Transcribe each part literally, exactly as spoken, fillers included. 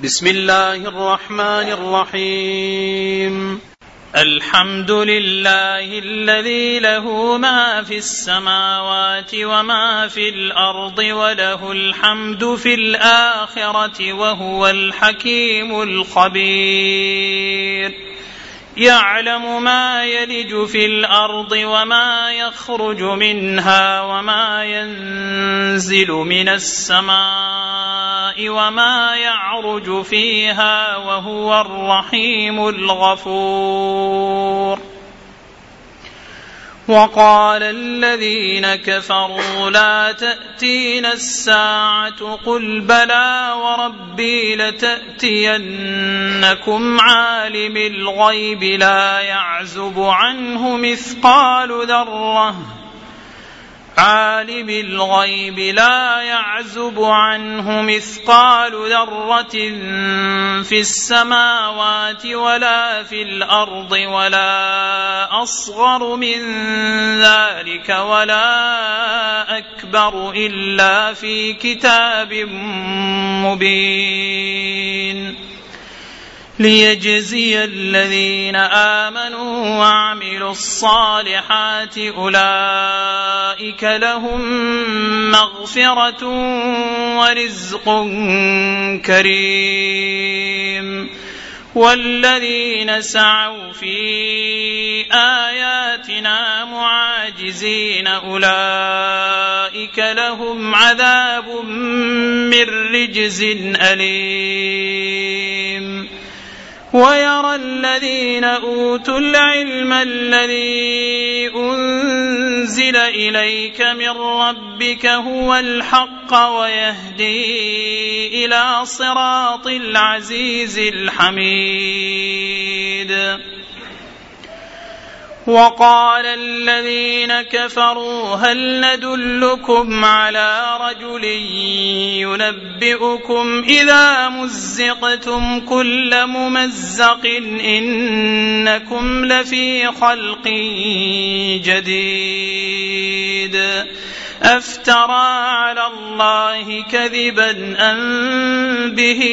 بسم الله الرحمن الرحيم. الحمد لله الذي له ما في السماوات وما في الأرض وله الحمد في الآخرة وهو الحكيم الخبير. يعلم ما يلج في الأرض وما يخرج منها وما ينزل من السماء وما يعرج فيها وهو الرحيم الغفور. وقال الذين كفروا لا تأتينا الساعة قل بلى وربي لتأتينكم عالم الغيب لا يعزب عنه مثقال ذرة عالم الغيب لا يعزب عنه مثقال ذرة في السماوات ولا في الأرض ولا أصغر من ذلك ولا أكبر إلا في كتاب مبين. ليجزي الذين آمنوا وعملوا الصالحات أولئك لهم مغفرة ورزق كريم. والذين سعوا في آياتنا معاجزين أولئك لهم عذاب من رجز أليم. ويرى الذين أوتوا العلم الذي أنزل إليك من ربك هو الحق ويهدي إلى صراط العزيز الحميد. وقال الذين كفروا هل ندلكم على رجل ينبئكم إذا مزقتم كل ممزق إنكم لفي خلق جديد أفترى على الله كذبا أم به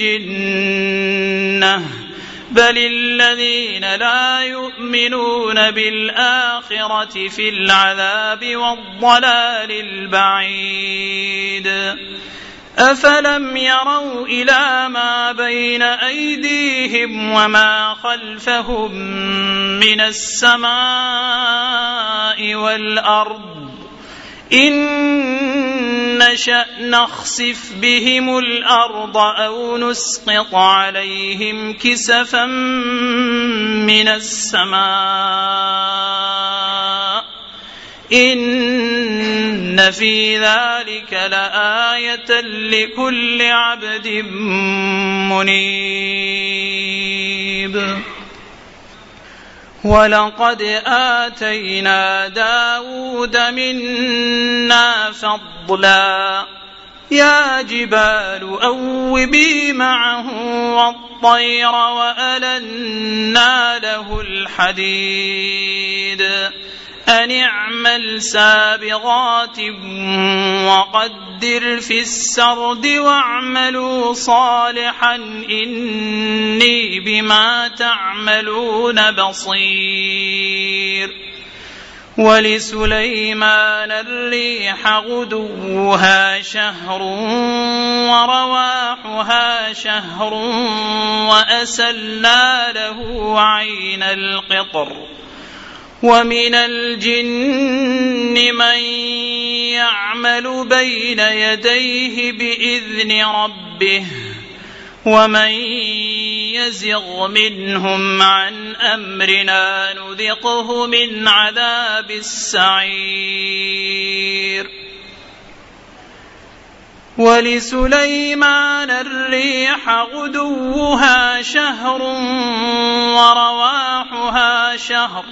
جنة بل الذين لا يؤمنون بالآخرة في العذاب والضلال البعيد. أفلم يروا إلى ما بين أيديهم وما خلفهم من السماء والأرض إن نشأ نخسف بهم الأرض أو نسقط عليهم كسفا من السماء إن في ذلك لآية لكل عبد منيب. ولقد آتينا داود منا فضلا يا جبال أوبي معه والطير وألنا له الحديد أن اعمل سابغات وقدر في السرد واعملوا صالحا إني بما تعملون بصير. ولسليمان الريح غدوها شهر ورواحها شهر وأسلنا له عين القطر. ومن الجن من يعمل بين يديه بإذن ربه ومن يزغ منهم عن أمرنا نذقه من عذاب السعير. ولسليمان الريح غدوها شهر ورواحها شهر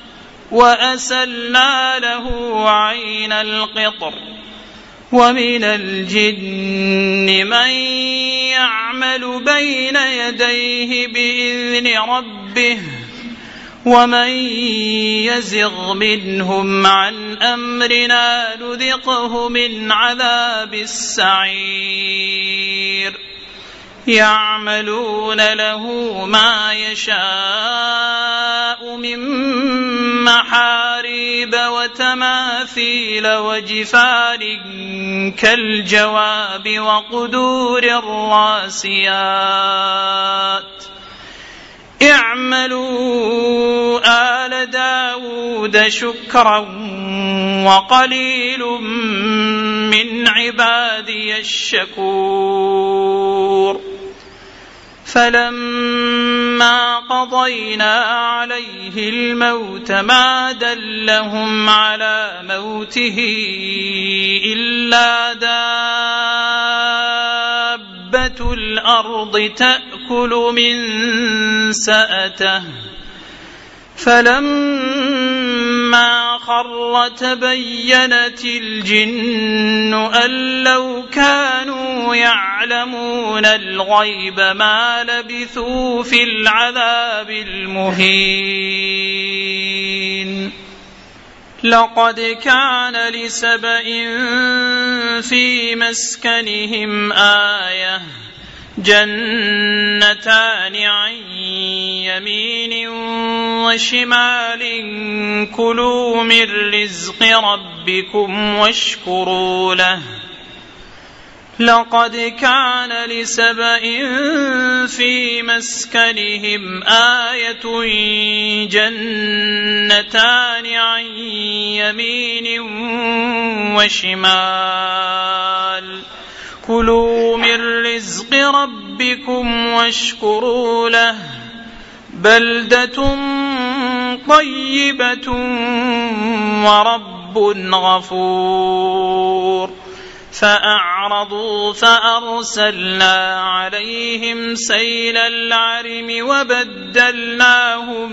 وأسلنا له عين القطر. ومن الجن من يعمل بين يديه بإذن ربه ومن يزغ منهم عن أمرنا نذقه من عذاب السعير. يعملون له ما يشاء من محاريب وتماثيل وجفان كالجواب وقدور الراسيات اعملوا آل داود شكرا وقليل من عبادي الشكور فلما قضينا عليه الموت ما دلهم على موته إلا دابة الأرض تأكل من سأته فلما خر تبينت الجن أن لو كانوا يعلمون الغيب ما لبثوا في العذاب المهين لقد كان لسبإ في مسكنهم آية جنتان عن يمين وشمال كلوا من رزق ربكم واشكروا له لقد كان لسبإ في مسكنهم آية جنتان عن يمين وشمال كلوا من رزق ربكم واشكروا له بلدة طيبة ورب غفور فأعرضوا فأرسلنا عليهم سيل العرم وبدلناهم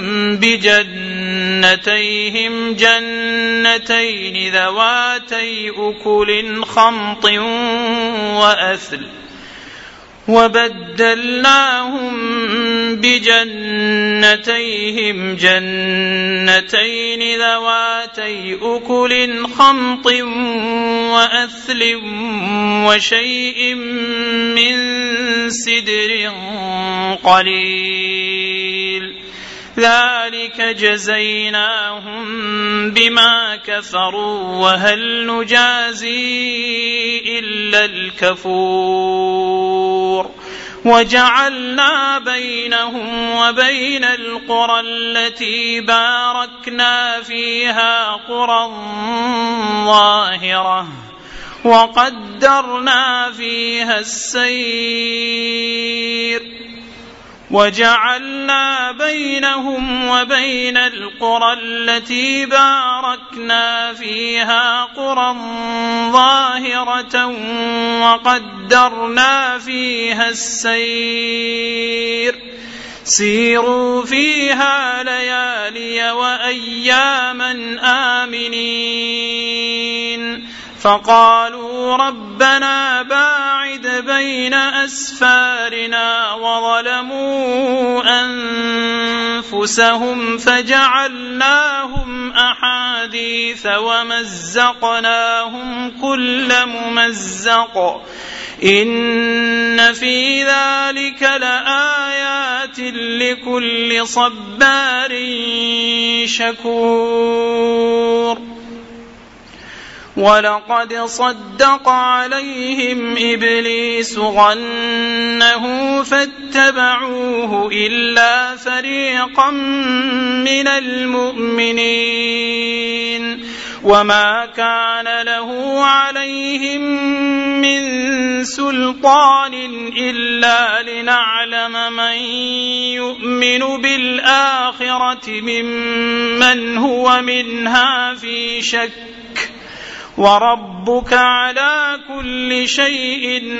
بجنتيهم جنتين ذواتي أكل خمط وأثل وبدلناهم بجنتيهم جنتين ذواتي أكل خمط وأثل وشيء من سدر قليل ذلك جزيناهم بما كفروا وهل نجازي إلا الكفور وجعلنا بينهم وبين القرى التي باركنا فيها قرى ظاهرة وقدرنا فيها السير وجعلنا بينهم وبين القرى التي باركنا فيها قرى ظاهرة وقدرنا فيها السير سيروا فيها ليالي وأياما آمنين فقالوا ربنا باعد بين أسفارنا وظلموا أنفسهم فجعلناهم أحاديث ومزقناهم كل ممزق إن في ذلك لآيات لكل صبار شكور ولقد صدق عليهم إبليس ظنه فاتبعوه إلا فريقا من المؤمنين وما كان له عليهم من سلطان إلا لنعلم من يؤمن بالآخرة ممن هو منها في شك وربك على كل شيء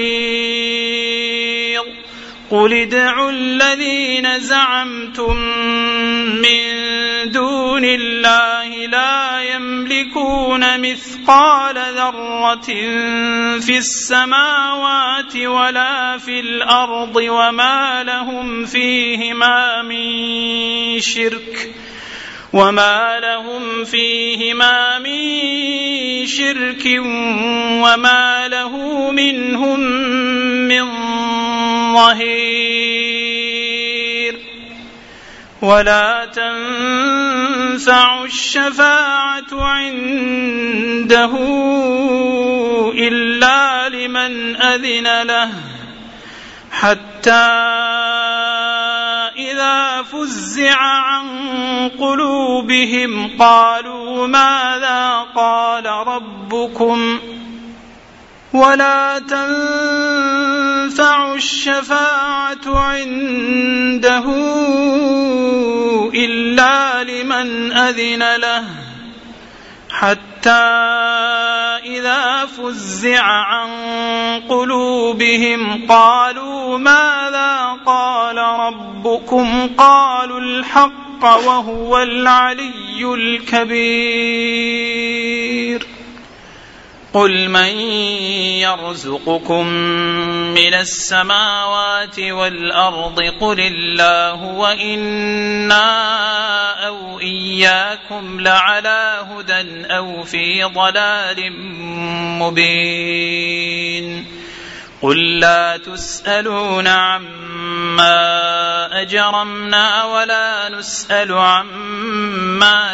حفيظ قل ادعوا الذين زعمتم من دون الله لا يملكون مثقال ذرة في السماوات ولا في الأرض وما لهم فيهما من شرك وما لهم فيهما من شرك وما له منهم من ظهير. ولا تنفع الشفاعة عنده إلا لمن أذن له حتى إذا فزع عن قلوبهم قالوا ماذا قال ربكم. ولا تنفع الشفاعة عنده إلا لمن أذن له حتى إذا فزع عن قلوبهم قالوا ماذا قال ربكم قالوا الحق وهو العلي الكبير. قل من يرزقكم من السماوات والأرض قل الله وإنا أو إياكم لعلى هدى أو في ضلال مبين. قل لا تسألون عما أجرمنا ولا نسأل عما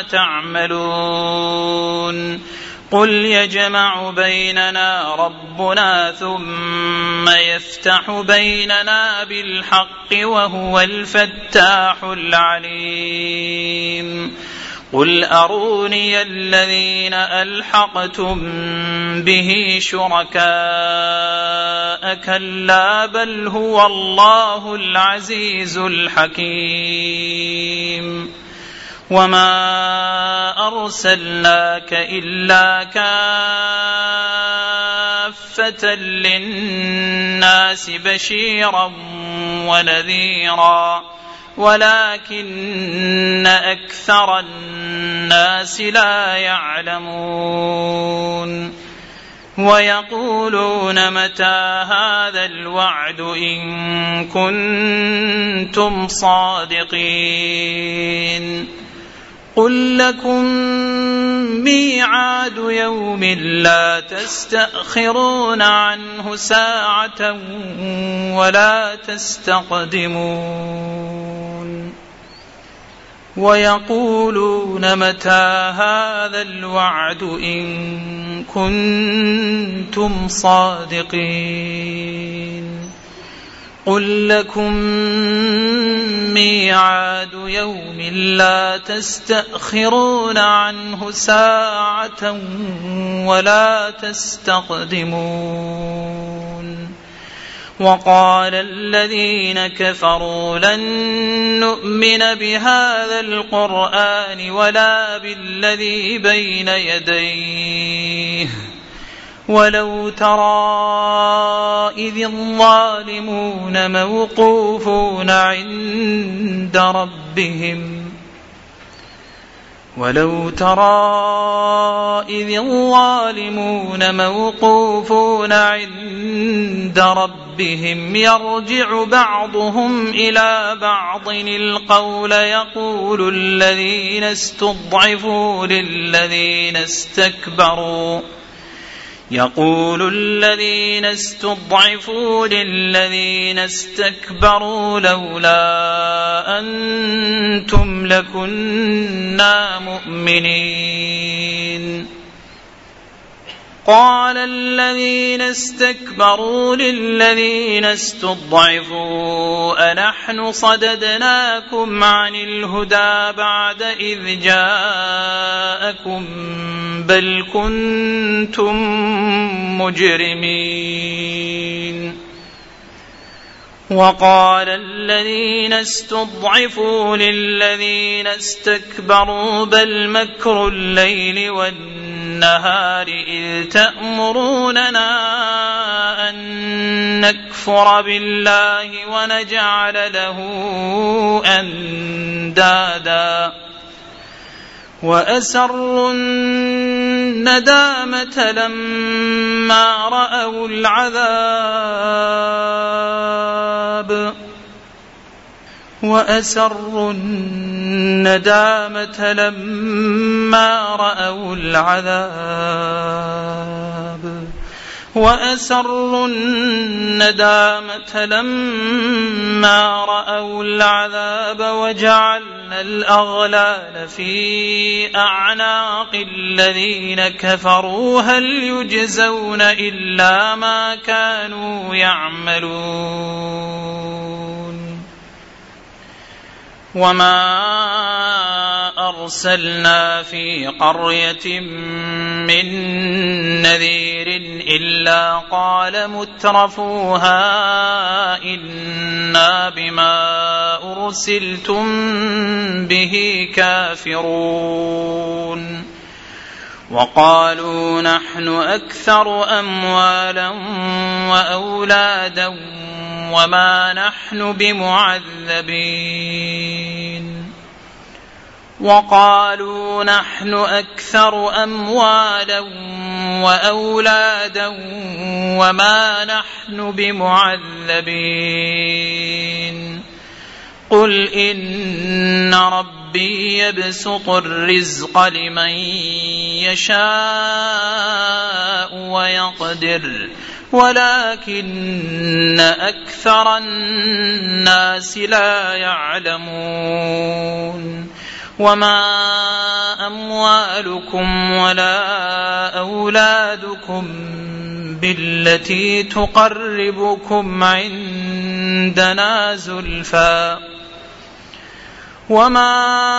تعملون. قل يجمع بيننا ربنا ثم يفتح بيننا بالحق وهو الفتاح العليم. قل أروني الذين ألحقتم به شركاء كلا بل هو الله العزيز الحكيم. وما أرسلناك إلا كافة للناس بشيرا ونذيرا ولكن أكثر الناس لا يعلمون. ويقولون متى هذا الوعد إن كنتم صادقين. قل لكم ميعاد يوم لا تستأخرون عنه ساعة ولا تستقدمون. ويقولون متى هذا الوعد إن كنتم صادقين. قل لكم ميعاد يوم لا تستأخرون عنه ساعة ولا تستقدمون. وقال الذين كفروا لن نؤمن بهذا القرآن ولا بالذي بين يديه ولو ترى إذ الظالمون موقوفون عند ربهم ولو ترى إذ الظالمون موقوفون عند ربهم يرجع بعضهم إلى بعض القول يقول الذين استضعفوا للذين استكبروا يقول الذين استضعفوا للذين استكبروا لولا أنتم لكنا مؤمنين. قال الذين استكبروا للذين استضعفوا أنحن صددناكم عن الهدى بعد إذ جاءكم بل كنتم مجرمين. وقال الذين استضعفوا للذين استكبروا بل مكر الليل والنهار إذ تأمروننا أن نكفر بالله ونجعل له أندادا وأسروا الندامة لما رأوا العذاب وأسروا الندامة لما رأوا العذاب وأسروا الندامة لما رأوا العذاب وجعلنا الأغلال في أعناق الذين كفروا هل يجزون إلا ما كانوا يعملون وما أرسلنا في قرية من نذير إلا قال مترفوها إنا بما أرسلتم به كافرون وقالوا نحن أكثر أموالا وأولادا وما نحن بمعذبين وقالوا نحن أكثر أموالا وأولادا وما نحن بمعذبين قل إن ربي يبسط الرزق لمن يشاء ويقدر ولكن أكثر الناس لا يعلمون وما أموالكم ولا أولادكم بالتي تقربكم عندنا زلفى وما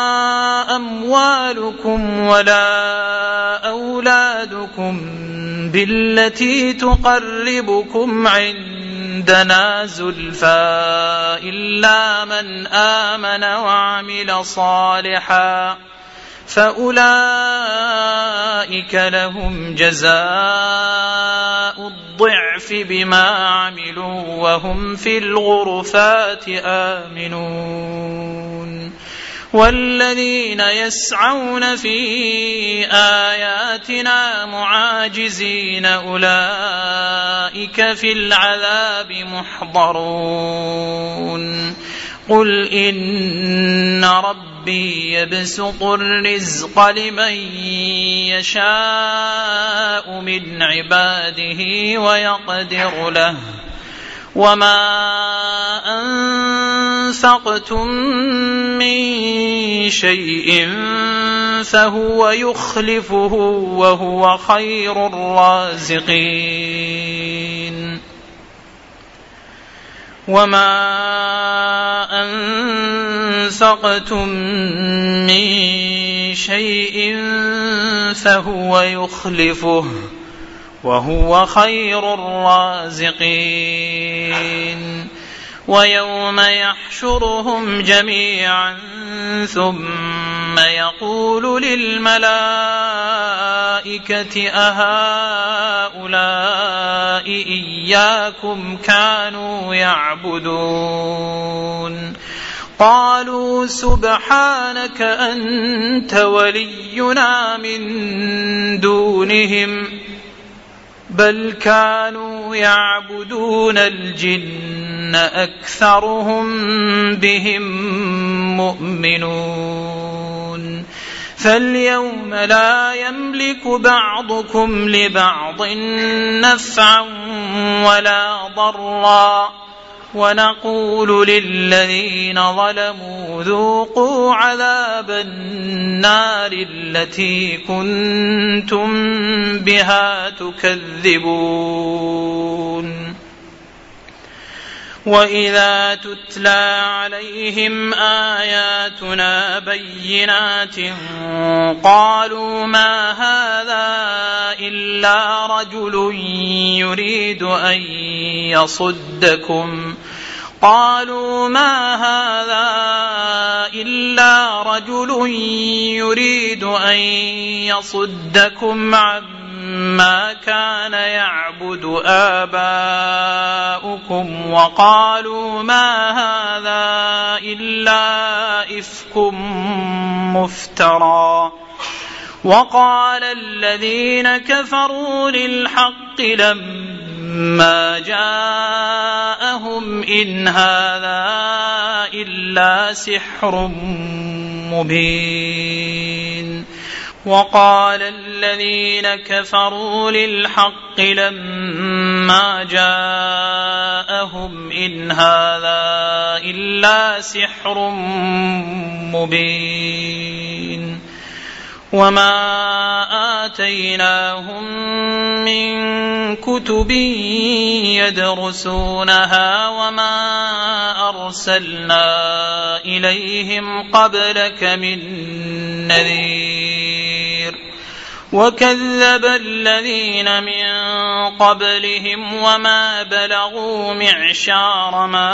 أموالكم ولا أولادكم بالتي تقربكم عندنا زلفى إلا من آمن وعمل صالحا فأولئك لهم جزاء الضعف بما عملوا وهم في الغرفات آمنون والذين يسعون في آياتنا معاجزين أولئك في العذاب محضرون قل إن ربي يبسط الرزق لمن يشاء من عباده ويقدر له وما أنفقتم من شيء فهو يخلفه وهو خير الرازقين وما أنفقتم من شيء فهو يخلفه وهو خير الرازقين ويوم يحشرهم جميعا ثم يقول للملائكة أهؤلاء إياكم كانوا يعبدون قالوا سبحانك أنت ولينا من دونهم بل كانوا يعبدون الجن أكثرهم بهم مؤمنون فاليوم لا يملك بعضكم لبعض نفعا ولا ضرا ونقول للذين ظلموا ذوقوا عذاب النار التي كنتم بها تكذبون وإذا تتلى عليهم آياتنا بينات قالوا ما هذا إلا رجل يريد أن يصدكم قالوا ما هذا إلا رجل يريد أن يصدكم عما كان يعبد آباؤكم وقالوا ما هذا إلا إفك مفترى وقال الذين كفروا للحق لما جاءهم إن هذا إلا سحر مبين. وقال الذين كفروا للحق لما جاءهم إن هذا إلا سحر مبين. وما آتيناهم من كتب يدرسونها وما أرسلنا إليهم قبلك من نذير. وكذب الذين من قبلهم وما بلغوا معشار ما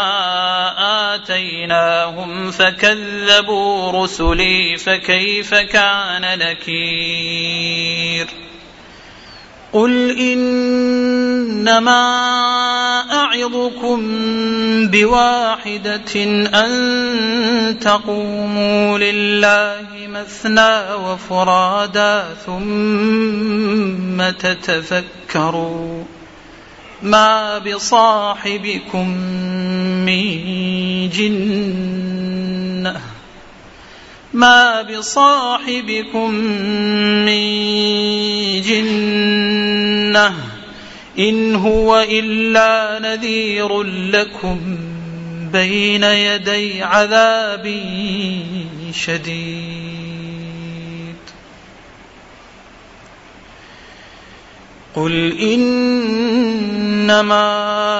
آتيناهم فكذبوا رسلي فكيف كان نكير. قل إنما أعظكم بواحدة أن تقوموا لله مثنى وفرادا ثم تتفكروا ما بصاحبكم من جنة ما بصاحبكم من جنة إن هو إلا نذير لكم بين يدي عذاب شديد. قل إنما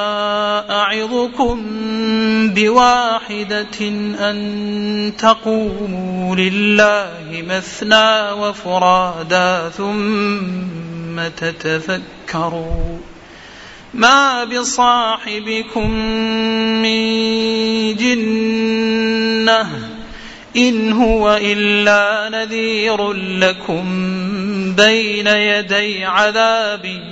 أعظكم بواحدة أن تقوموا لله مثنى وفرادا ثم تتفكروا ما بصاحبكم من جنة إن هو إلا نذير لكم بين يدي عذاب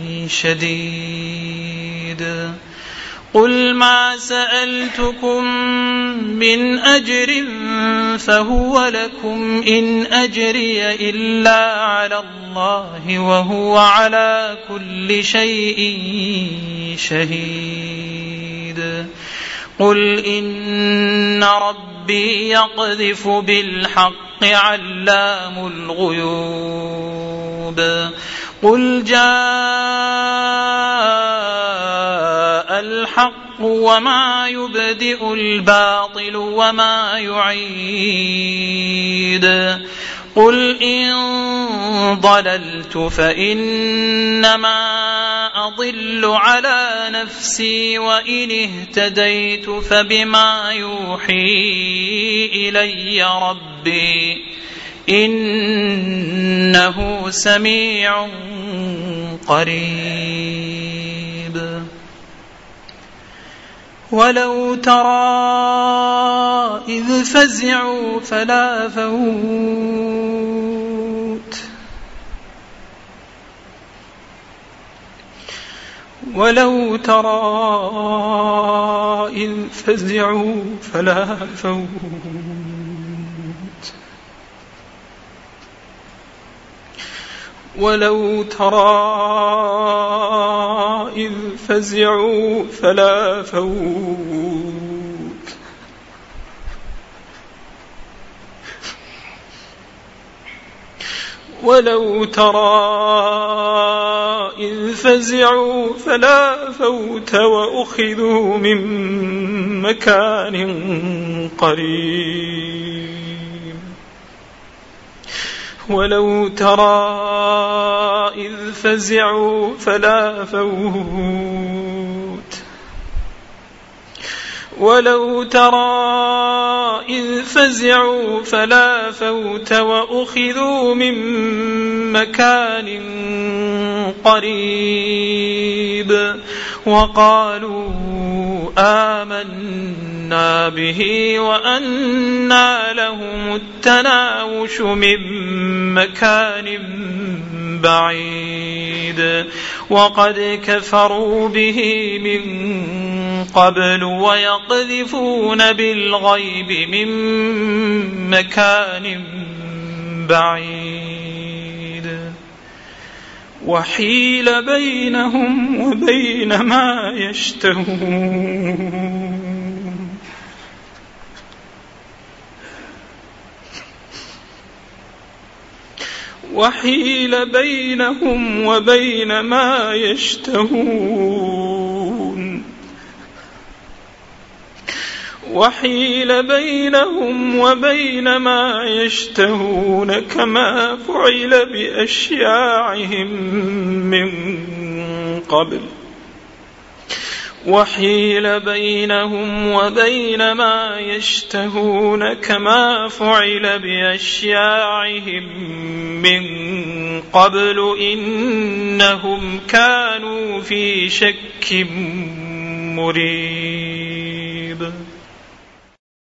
شديد. قل ما سألتكم من أجر فهو لكم إن أجري إلا على الله وهو على كل شيء شهيد. قل إن ربي يقذف بالحق علام الغيوب. قل جاء الحق وما يبدئ الباطل وما يعيد. قل إن ضللت فإنما أضل على نفسي وإن اهتديت فبما يوحي إلي ربي إنه سميع قريب. ولو ترى إذ فزعوا فلا فوت ولو ترى إذ فزعوا فلا فوت ولو ترى إذ فزعوا فلا فوت ولو ترى إذ فزعوا فلا فوت وأخذوا من مكان قريب. ولو ترى إذ فزعوا فلا فوت ولو ترى إذ فزعوا فلا فوت وأخذوا من مكان قريب. وقالوا آمنا به وأنى لهم التناوش من مكان بعيد. وقد كفروا به من قبل ويقذفون بالغيب من مكان بعيد. وحيل بينهم وبين ما يشتهون وحيل بينهم وبين ما يشتهون وحيل بينهم وبين ما يشتهون كما فعل بأشياعهم من قبل وحيل بينهم وبين ما يشتهون كما فعل بأشياعهم من قبل إنهم كانوا في شك مريب.